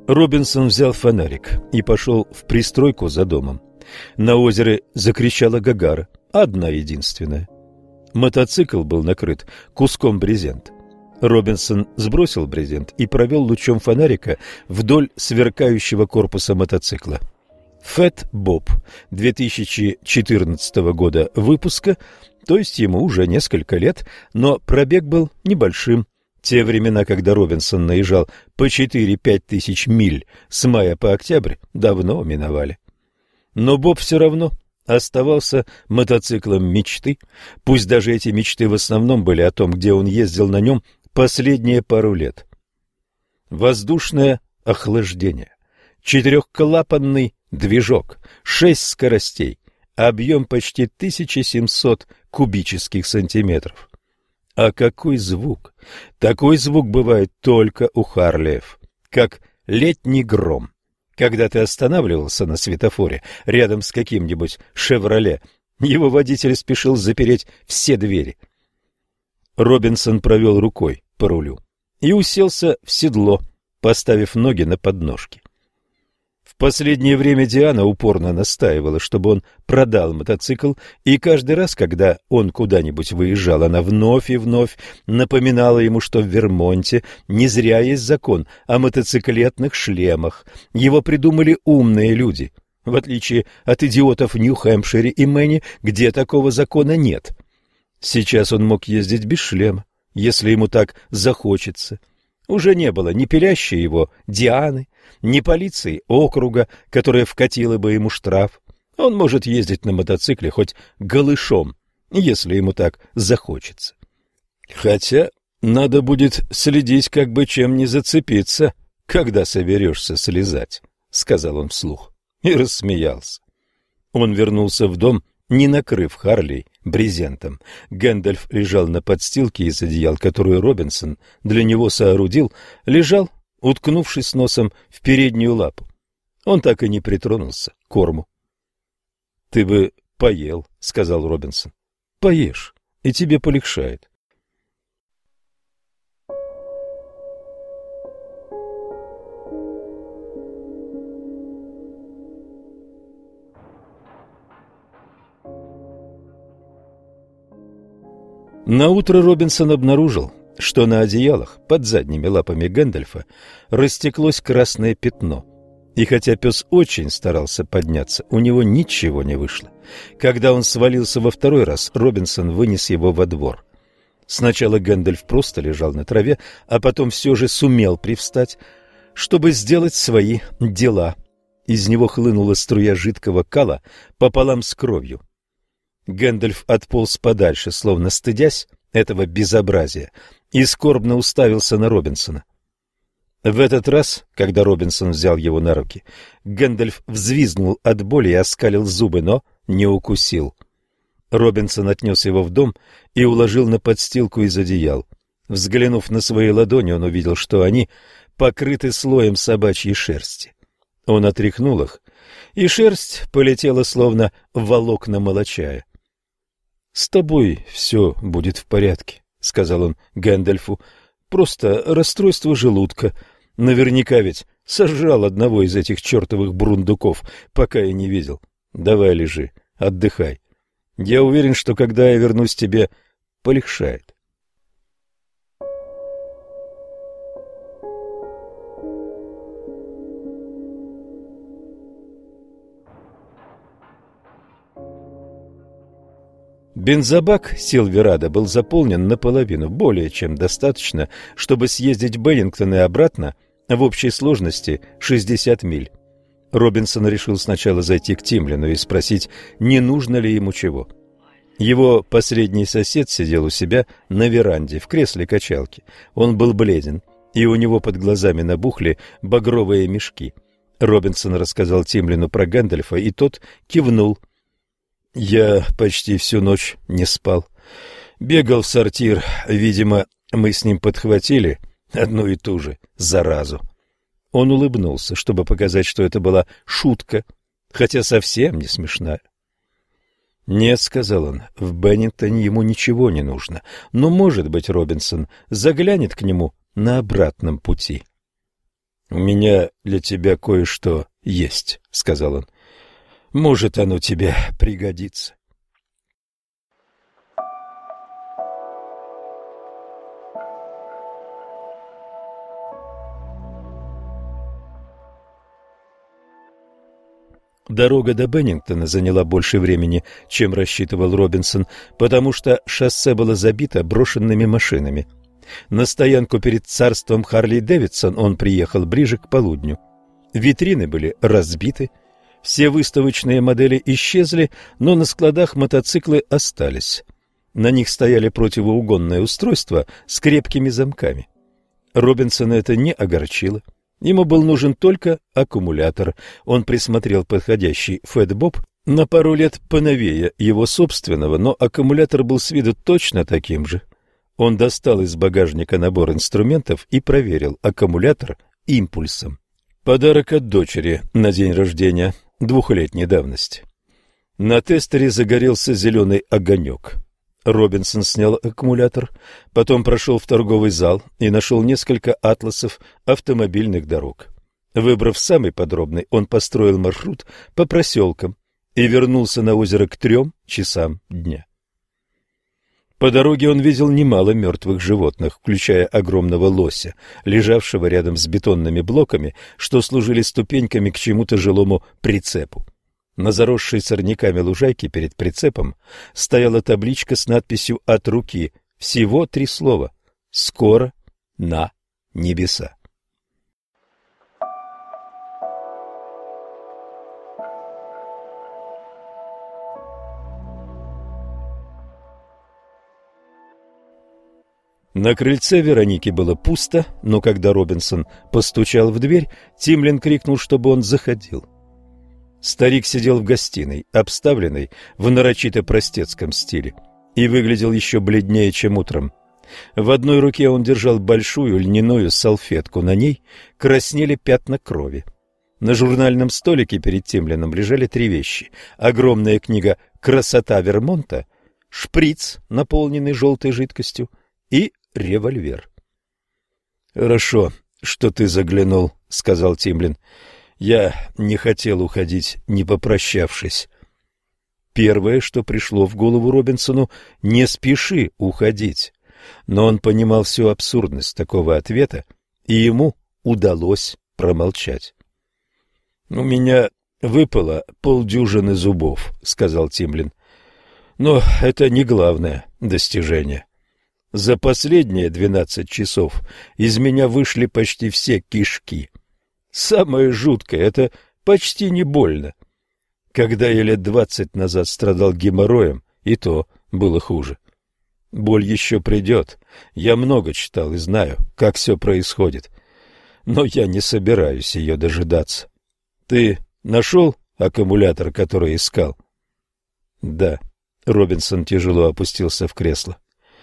Робинсон взял фонарик и пошел в пристройку за домом. На озере закричала Гагара, одна единственная. Мотоцикл был накрыт куском брезента. Робинсон сбросил брезент и провел лучом фонарика вдоль сверкающего корпуса мотоцикла. Фэт Боб 2014 года выпуска, то есть ему уже несколько лет, но пробег был небольшим. Те времена, когда Робинсон наезжал по 4-5 тысяч миль с мая по октябрь, давно миновали. Но Боб все равно оставался мотоциклом мечты, пусть даже эти мечты в основном были о том, где он ездил на нем последние пару лет. Воздушное охлаждение, 4-клапанный движок, 6 скоростей, объем почти 1700 кубических сантиметров. А какой звук! Такой звук бывает только у Харлеев, как летний гром. Когда ты останавливался на светофоре рядом с каким-нибудь «Шевроле», его водитель спешил запереть все двери. Робинсон провел рукой по рулю и уселся в седло, поставив ноги на подножки. В последнее время Диана упорно настаивала, чтобы он продал мотоцикл, и каждый раз, когда он куда-нибудь выезжал, она вновь и вновь напоминала ему, что в Вермонте не зря есть закон о мотоциклетных шлемах. Его придумали умные люди, в отличие от идиотов в Нью-Хэмпшире и Мэне, где такого закона нет. Сейчас он мог ездить без шлема, если ему так захочется. Уже не было ни пилящей его Дианы, ни полиции округа, которая вкатила бы ему штраф. Он может ездить на мотоцикле хоть голышом, если ему так захочется. Хотя надо будет следить, как бы чем не зацепиться, когда соберешься слезать, — сказал он вслух и рассмеялся. Он вернулся в дом, не накрыв Харлей брезентом. Гэндальф лежал на подстилке из одеял, которую Робинсон для него соорудил, лежал, уткнувшись носом в переднюю лапу. Он так и не притронулся к корму. — Ты бы поел, — сказал Робинсон. — Поешь, и тебе полегчает. Наутро Робинсон обнаружил, что на одеялах под задними лапами Гэндальфа растеклось красное пятно. И хотя пес очень старался подняться, у него ничего не вышло. Когда он свалился во второй раз, Робинсон вынес его во двор. Сначала Гэндальф просто лежал на траве, а потом все же сумел привстать, чтобы сделать свои дела. Из него хлынула струя жидкого кала пополам с кровью. Гэндальф отполз подальше, словно стыдясь этого безобразия, и скорбно уставился на Робинсона. В этот раз, когда Робинсон взял его на руки, Гэндальф взвизгнул от боли и оскалил зубы, но не укусил. Робинсон отнес его в дом и уложил на подстилку из одеял. Взглянув на свои ладони, он увидел, что они покрыты слоем собачьей шерсти. Он отряхнул их, и шерсть полетела, словно волокна молочая. — С тобой все будет в порядке, — сказал он Гэндальфу. — Просто расстройство желудка. Наверняка ведь сожрал одного из этих чертовых бурундуков, пока я не видел. Давай лежи, отдыхай. Я уверен, что когда я вернусь, тебе полегчает. Бензобак Силверадо был заполнен наполовину, более чем достаточно, чтобы съездить в Беннингтон и обратно в общей сложности 60 миль. Робинсон решил сначала зайти к Тимлину и спросить, не нужно ли ему чего. Его последний сосед сидел у себя на веранде в кресле качалки. Он был бледен, и у него под глазами набухли багровые мешки. Робинсон рассказал Тимлину про Гэндальфа, и тот кивнул. Я почти всю ночь не спал. Бегал в сортир. Видимо, мы с ним подхватили одну и ту же заразу. Он улыбнулся, чтобы показать, что это была шутка, хотя совсем не смешная. «Нет», — сказал он, — «в Беннингтоне ему ничего не нужно. Но, может быть, Робинсон заглянет к нему на обратном пути». «У меня для тебя кое-что есть», — сказал он. «Может, оно тебе пригодится». Дорога до Беннингтона заняла больше времени, чем рассчитывал Робинсон, потому что шоссе было забито брошенными машинами. На стоянку перед царством Харли-Дэвидсон он приехал ближе к полудню. Витрины были разбиты, все выставочные модели исчезли, но на складах мотоциклы остались. На них стояли противоугонные устройства с крепкими замками. Робинсона это не огорчило. Ему был нужен только аккумулятор. Он присмотрел подходящий Фэтбоб на пару лет поновее его собственного, но аккумулятор был с виду точно таким же. Он достал из багажника набор инструментов и проверил аккумулятор импульсом. Подарок от дочери на день рождения 2-летней давности. На тестере загорелся зеленый огонек. Робинсон снял аккумулятор, потом прошел в торговый зал и нашел несколько атласов автомобильных дорог. Выбрав самый подробный, он построил маршрут по проселкам и вернулся на озеро к 3 часам дня. По дороге он видел немало мертвых животных, включая огромного лося, лежавшего рядом с бетонными блоками, что служили ступеньками к чему-то жилому прицепу. На заросшей сорняками лужайке перед прицепом стояла табличка с надписью «От руки». Всего 3 слова: «Скоро на небеса». На крыльце Вероники было пусто, но когда Робинсон постучал в дверь, Тимлин крикнул, чтобы он заходил. Старик сидел в гостиной, обставленной в нарочито простецком стиле, и выглядел еще бледнее, чем утром. В одной руке он держал большую льняную салфетку, на ней краснели пятна крови. На журнальном столике перед Тимлином лежали 3 вещи: огромная книга «Красота Вермонта», шприц, наполненный желтой жидкостью, и револьвер. «Хорошо, что ты заглянул», — сказал Тимлин. «Я не хотел уходить, не попрощавшись». Первое, что пришло в голову Робинсону: «Не спеши уходить». Но он понимал всю абсурдность такого ответа, и ему удалось промолчать. «У меня выпало 50 зубов», — сказал Тимлин. «Но это не главное достижение. За последние 12 часов из меня вышли почти все кишки. Самое жуткое — это почти не больно. Когда я лет 20 назад страдал геморроем, и то было хуже. Боль еще придет. Я много читал и знаю, как все происходит. Но я не собираюсь ее дожидаться. Ты нашел аккумулятор, который искал?» «Да». Робинсон тяжело опустился в кресло.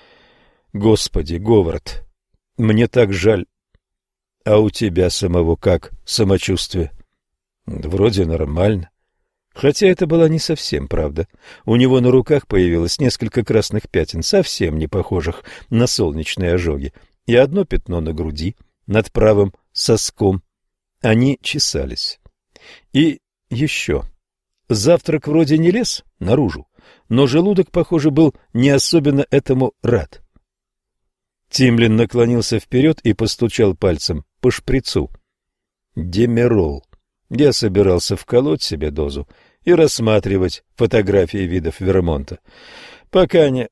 «Господи, Говард, мне так жаль. А у тебя самого как самочувствие?» «Вроде нормально». Хотя это была не совсем правда. У него на руках появилось несколько красных пятен, совсем не похожих на солнечные ожоги, и одно пятно на груди, над правым соском. Они чесались. И еще. Завтрак вроде не лез наружу, но желудок, похоже, был не особенно этому рад. Тимлин наклонился вперед и постучал пальцем по шприцу. «Демерол. Я собирался вколоть себе дозу и рассматривать фотографии видов Вермонта. Пока не.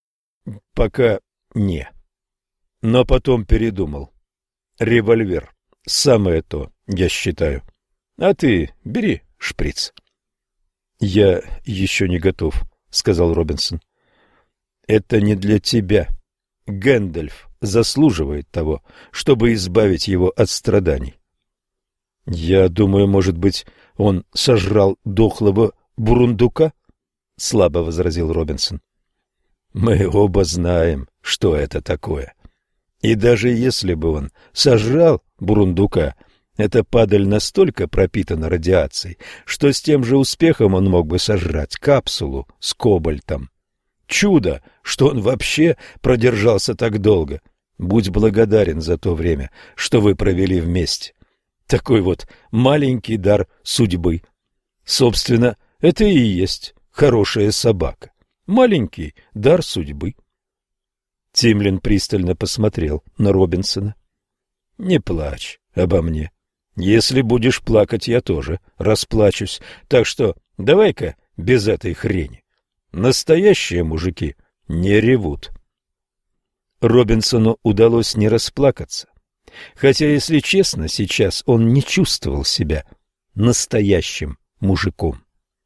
Но потом передумал. Револьвер. Самое то, я считаю. А ты бери шприц». «Я еще не готов», — сказал Робинсон. «Это не для тебя. Гэндальф заслуживает того, чтобы избавить его от страданий». «Я думаю, может быть, он сожрал дохлого бурундука?» — слабо возразил Робинсон. «Мы оба знаем, что это такое. И даже если бы он сожрал бурундука, эта падаль настолько пропитана радиацией, что с тем же успехом он мог бы сожрать капсулу с кобальтом. Чудо, что он вообще продержался так долго. Будь благодарен за то время, что вы провели вместе. Такой вот маленький дар судьбы. Собственно, это и есть хорошая собака. Маленький дар судьбы. Тимлин пристально посмотрел на Робинсона. Не плачь обо мне. Если будешь плакать, я тоже расплачусь. Так что давай-ка без этой хрени. Настоящие мужики не ревут. Робинсону удалось не расплакаться. Хотя, если честно, сейчас он не чувствовал себя настоящим мужиком.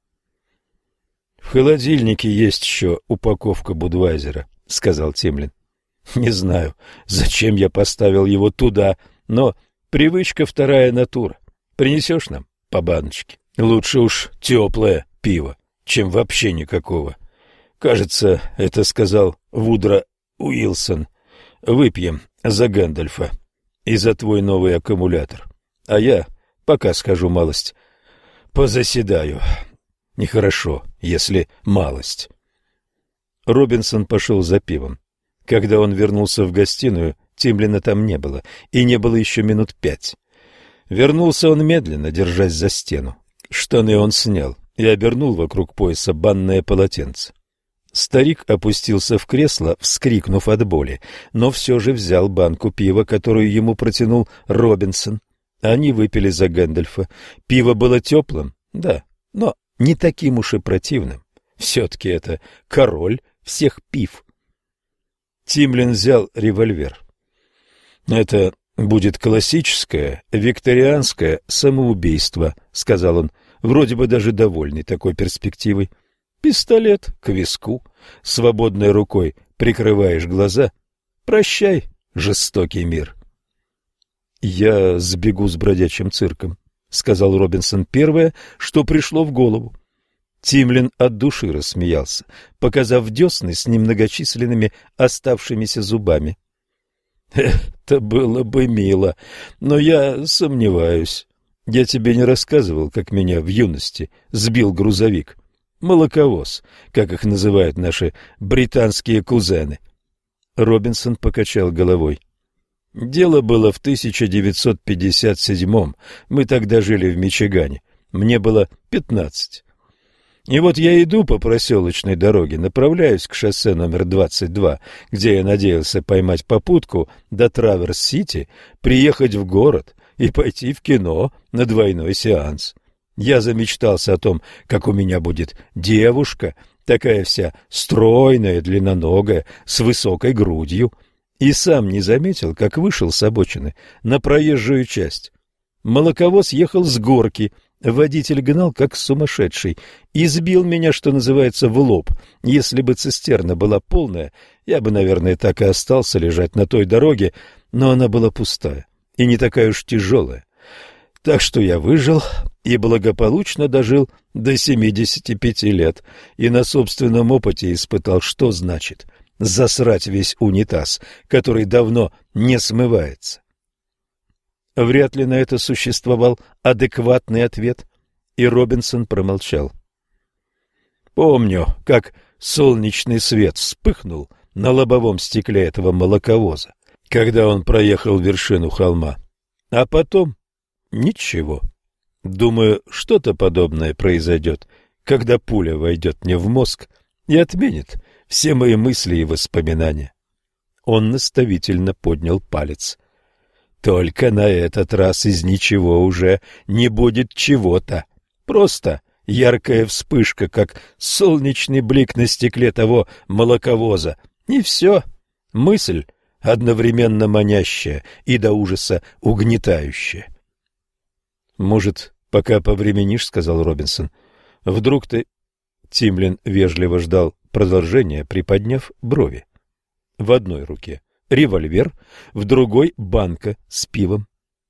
«В холодильнике есть еще упаковка Будвайзера», — сказал Тимлин. «Не знаю, зачем я поставил его туда, но привычка — вторая натура. Принесешь нам по баночке? Лучше уж теплое пиво, чем вообще никакого. Кажется, это сказал Вудро Уилсон. Выпьем за Гэндальфа и за твой новый аккумулятор. А я пока скажу малость позаседаю. Нехорошо, если малость». Робинсон пошел за пивом. Когда он вернулся в гостиную, Тимлина там не было, и не было еще минут 5. Вернулся он медленно, держась за стену. Штаны он снял и обернул вокруг пояса банное полотенце. Старик опустился в кресло, вскрикнув от боли, но все же взял банку пива, которую ему протянул Робинсон. Они выпили за Гэндальфа. Пиво было теплым, да, но не таким уж и противным. Все-таки это король всех пив. Тимлин взял револьвер. «Это будет классическое викторианское самоубийство», — сказал он, вроде бы даже довольный такой перспективой. «Пистолет к виску, свободной рукой прикрываешь глаза. Прощай, жестокий мир». «Я сбегу с бродячим цирком», — сказал Робинсон первое, что пришло в голову. Тимлин от души рассмеялся, показав десны с немногочисленными оставшимися зубами. «Это было бы мило, но я сомневаюсь. Я тебе не рассказывал, как меня в юности сбил грузовик. Молоковоз, как их называют наши британские кузены». Робинсон покачал головой. «Дело было в 1957-м. Мы тогда жили в Мичигане. Мне было 15. И вот я иду по проселочной дороге, направляюсь к шоссе номер 22, где я надеялся поймать попутку до Траверс-Сити, приехать в город и пойти в кино на двойной сеанс. Я замечтался о том, как у меня будет девушка, такая вся стройная, длинноногая, с высокой грудью, и сам не заметил, как вышел с обочины на проезжую часть. Молоковоз ехал с горки. Водитель гнал, как сумасшедший, и сбил меня, что называется, в лоб. Если бы цистерна была полная, я бы, наверное, так и остался лежать на той дороге, но она была пустая и не такая уж тяжелая. Так что я выжил и благополучно дожил до 75 лет, и на собственном опыте испытал, что значит засрать весь унитаз, который давно не смывается. Вряд ли на это существовал адекватный ответ, и Робинсон промолчал. Помню, как солнечный свет вспыхнул на лобовом стекле этого молоковоза, когда он проехал вершину холма. А потом ничего. Думаю, что-то подобное произойдет, когда пуля войдет мне в мозг и отменит все мои мысли и воспоминания. Он наставительно поднял палец. Только на этот раз из ничего уже не будет чего-то. Просто яркая вспышка, как солнечный блик на стекле того молоковоза. И все. Мысль одновременно манящая и до ужаса угнетающая. «Может, пока повременишь, — сказал Робинсон. — Вдруг ты...» Тимлин вежливо ждал продолжения, приподняв брови. В одной руке револьвер, в другой банка с пивом.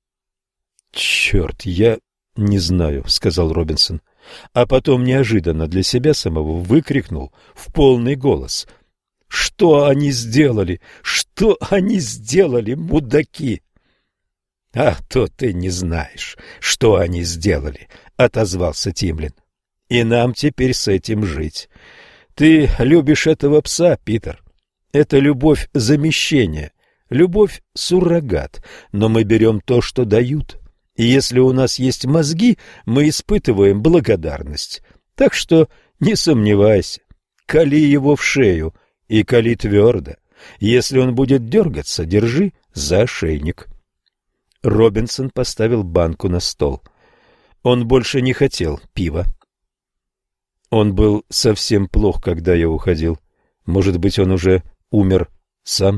«Черт, я не знаю», — сказал Робинсон, а потом неожиданно для себя самого выкрикнул в полный голос: «Что они сделали? Что они сделали, мудаки?» «А то ты не знаешь, что они сделали», — отозвался Тимлин. «И нам теперь с этим жить. Ты любишь этого пса, Питер. Это любовь замещения, любовь суррогат, но мы берем то, что дают, И если у нас есть мозги, мы испытываем благодарность. Так что не сомневайся, кали его в шею и кали твердо. Если он будет дергаться, держи за ошейник». Робинсон поставил банку на стол. Он больше не хотел пива. Он был совсем плох, когда я уходил. Может быть, он уже умер сам?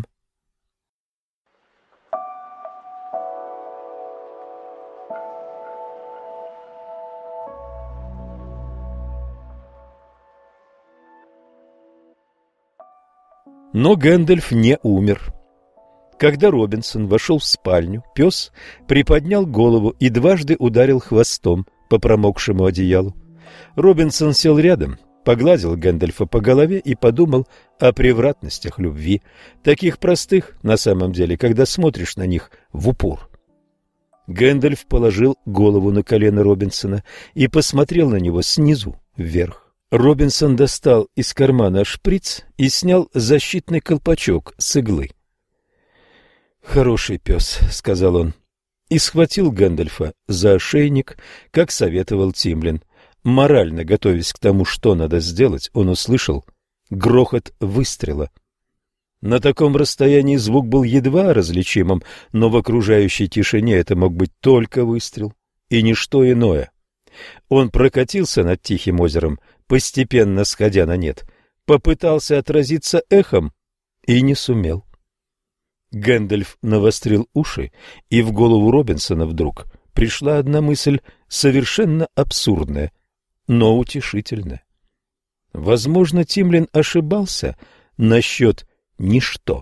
Но Гэндальф не умер. Когда Робинсон вошел в спальню, пес приподнял голову и дважды ударил хвостом по промокшему одеялу. Робинсон сел рядом, погладил Гэндальфа по голове и подумал о превратностях любви, таких простых на самом деле, когда смотришь на них в упор. Гэндальф положил голову на колено Робинсона и посмотрел на него снизу вверх. Робинсон достал из кармана шприц и снял защитный колпачок с иглы. «Хороший пес», — сказал он, и схватил Гэндальфа за ошейник, как советовал Тимлин. Морально готовясь к тому, что надо сделать, он услышал грохот выстрела. На таком расстоянии звук был едва различимым, но в окружающей тишине это мог быть только выстрел и ничто иное. Он прокатился над тихим озером, постепенно сходя на нет, попытался отразиться эхом и не сумел. Гэндальф навострил уши, и в голову Робинсона вдруг пришла одна мысль, совершенно абсурдная, но утешительная. Возможно, Тимлин ошибался насчет ничто.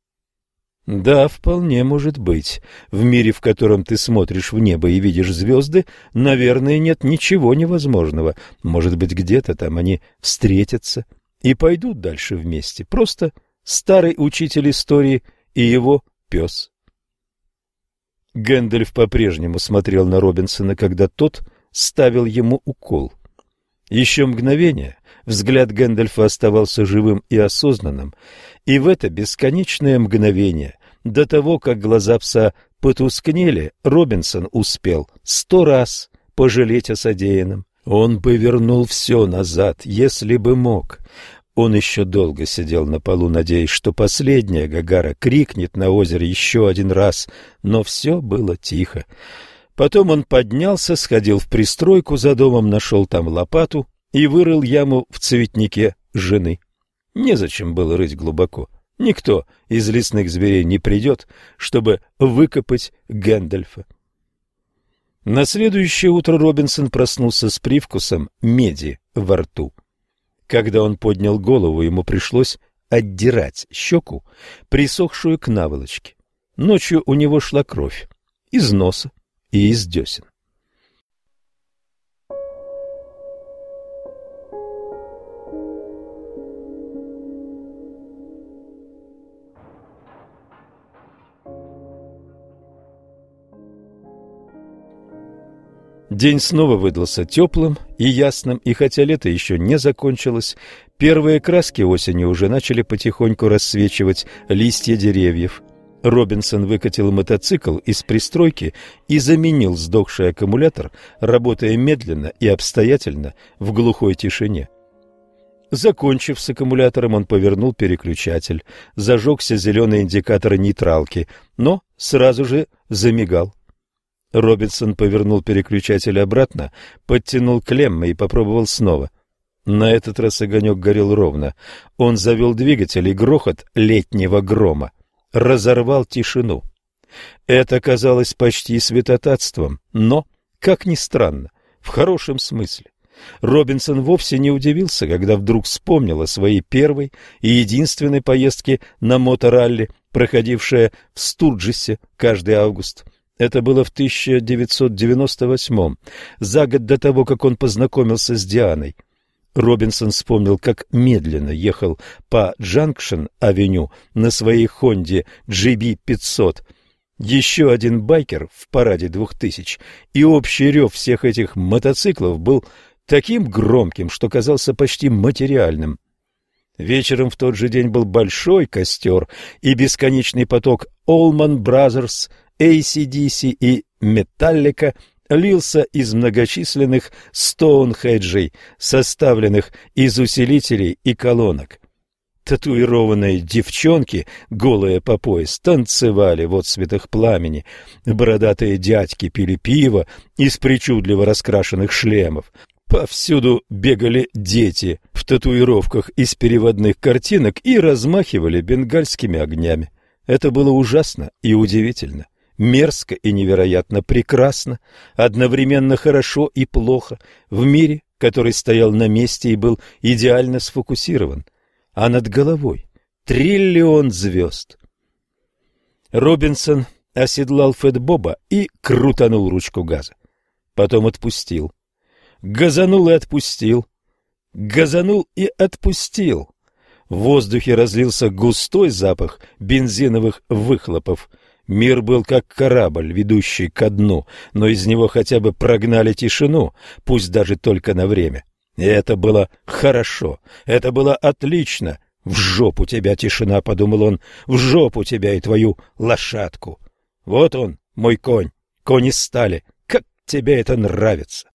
Да, вполне может быть. В мире, в котором ты смотришь в небо и видишь звезды, наверное, нет ничего невозможного. Может быть, где-то там они встретятся и пойдут дальше вместе. Просто старый учитель истории и его пес. Гэндальф по-прежнему смотрел на Робинсона, когда тот ставил ему укол. Еще мгновение взгляд Гэндальфа оставался живым и осознанным, и в это бесконечное мгновение, до того, как глаза пса потускнели, Робинсон успел 100 раз пожалеть о содеянном. Он бы вернул все назад, если бы мог. Он еще долго сидел на полу, надеясь, что последняя Гагара крикнет на озере еще один раз, но все было тихо. Потом он поднялся, сходил в пристройку за домом, нашел там лопату и вырыл яму в цветнике жены. Незачем было рыть глубоко. Никто из лесных зверей не придет, чтобы выкопать Гэндальфа. На следующее утро Робинсон проснулся с привкусом меди во рту. Когда он поднял голову, ему пришлось отдирать щеку, присохшую к наволочке. Ночью у него шла кровь из носа и из десен. День снова выдался теплым и ясным, и хотя лето еще не закончилось, первые краски осени уже начали потихоньку рассвечивать листья деревьев. Робинсон выкатил мотоцикл из пристройки и заменил сдохший аккумулятор, работая медленно и обстоятельно в глухой тишине. Закончив с аккумулятором, он повернул переключатель, зажегся зеленый индикатор нейтралки, но сразу же замигал. Робинсон повернул переключатель обратно, подтянул клеммы и попробовал снова. На этот раз огонек горел ровно. Он завел двигатель, и грохот летнего грома разорвал тишину. Это казалось почти святотатством, но, как ни странно, в хорошем смысле. Робинсон вовсе не удивился, когда вдруг вспомнил о своей первой и единственной поездке на моторалли, проходившей в Стурджесе каждый август. Это было в 1998-м, за год до того, как он познакомился с Дианой. Робинсон вспомнил, как медленно ехал по Джанкшн-авеню на своей Хонде GB500. Еще один байкер в параде 2000, и общий рев всех этих мотоциклов был таким громким, что казался почти материальным. Вечером в тот же день был большой костер и бесконечный поток Allman Brothers, AC/DC и Металлика лился из многочисленных стоунхеджей, составленных из усилителей и колонок. Татуированные девчонки, голые по пояс, танцевали в отсветах пламени. Бородатые дядьки пили пиво из причудливо раскрашенных шлемов. Повсюду бегали дети в татуировках из переводных картинок и размахивали бенгальскими огнями. Это было ужасно и удивительно, мерзко и невероятно прекрасно, одновременно хорошо и плохо, в мире, который стоял на месте и был идеально сфокусирован. А над головой триллион звезд. Робинсон оседлал Фэтбоба и крутанул ручку газа. Потом отпустил. Газанул и отпустил. Газанул и отпустил. В воздухе разлился густой запах бензиновых выхлопов. Мир был как корабль, ведущий ко дну, но из него хотя бы прогнали тишину, пусть даже только на время. И это было хорошо, это было отлично. «В жопу тебя, тишина», — подумал он, — «в жопу тебя и твою лошадку. Вот он, мой конь, конь из стали, как тебе это нравится».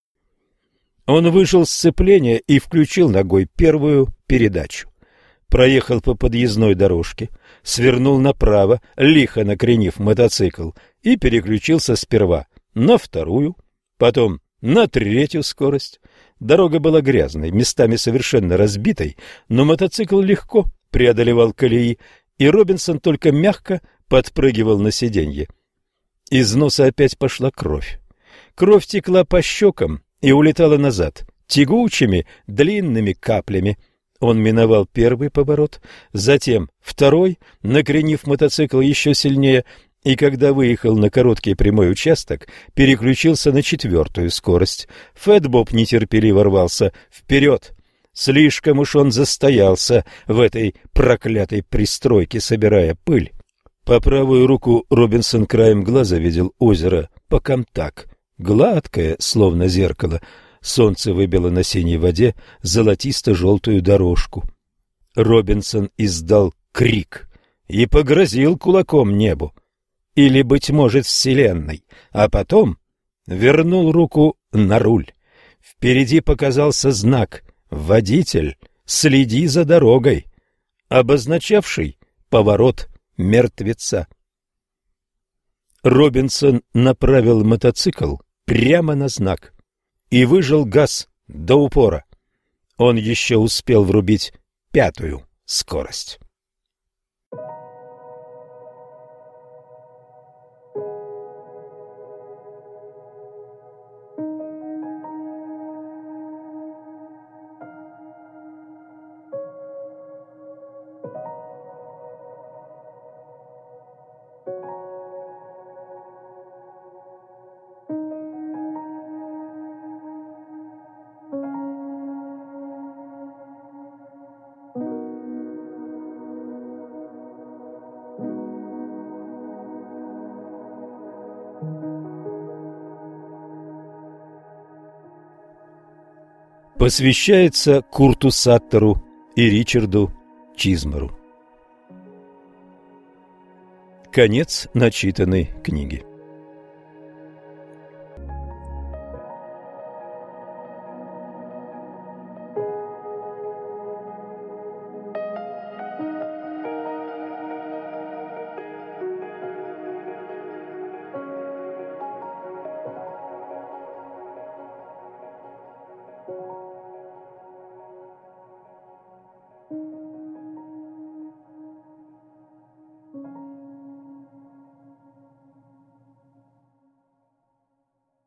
Он вышел с сцепления и включил ногой первую передачу. Проехал по подъездной дорожке, свернул направо, лихо накренив мотоцикл, и переключился сперва на вторую, потом на третью скорость. Дорога была грязной, местами совершенно разбитой, но мотоцикл легко преодолевал колеи, и Робинсон только мягко подпрыгивал на сиденье. Из носа опять пошла кровь. Кровь текла по щекам и улетала назад, тягучими, длинными каплями. Он миновал первый поворот, затем второй, накренив мотоцикл еще сильнее, и когда выехал на короткий прямой участок, переключился на четвертую скорость. Фэтбоб нетерпеливо рвался вперед. Слишком уж он застоялся в этой проклятой пристройке, собирая пыль. По правую руку Робинсон краем глаза видел озеро Покамтак, гладкое, словно зеркало. Солнце выбило на синей воде золотисто-желтую дорожку. Робинсон издал крик и погрозил кулаком небу. Или, быть может, вселенной, а потом вернул руку на руль. Впереди показался знак «Водитель, следи за дорогой», обозначавший поворот мертвеца. Робинсон направил мотоцикл прямо на знак и выжал газ до упора. Он еще успел врубить пятую скорость. Посвящается Курту Саттеру и Ричарду Чизмару. Конец начитанной книги.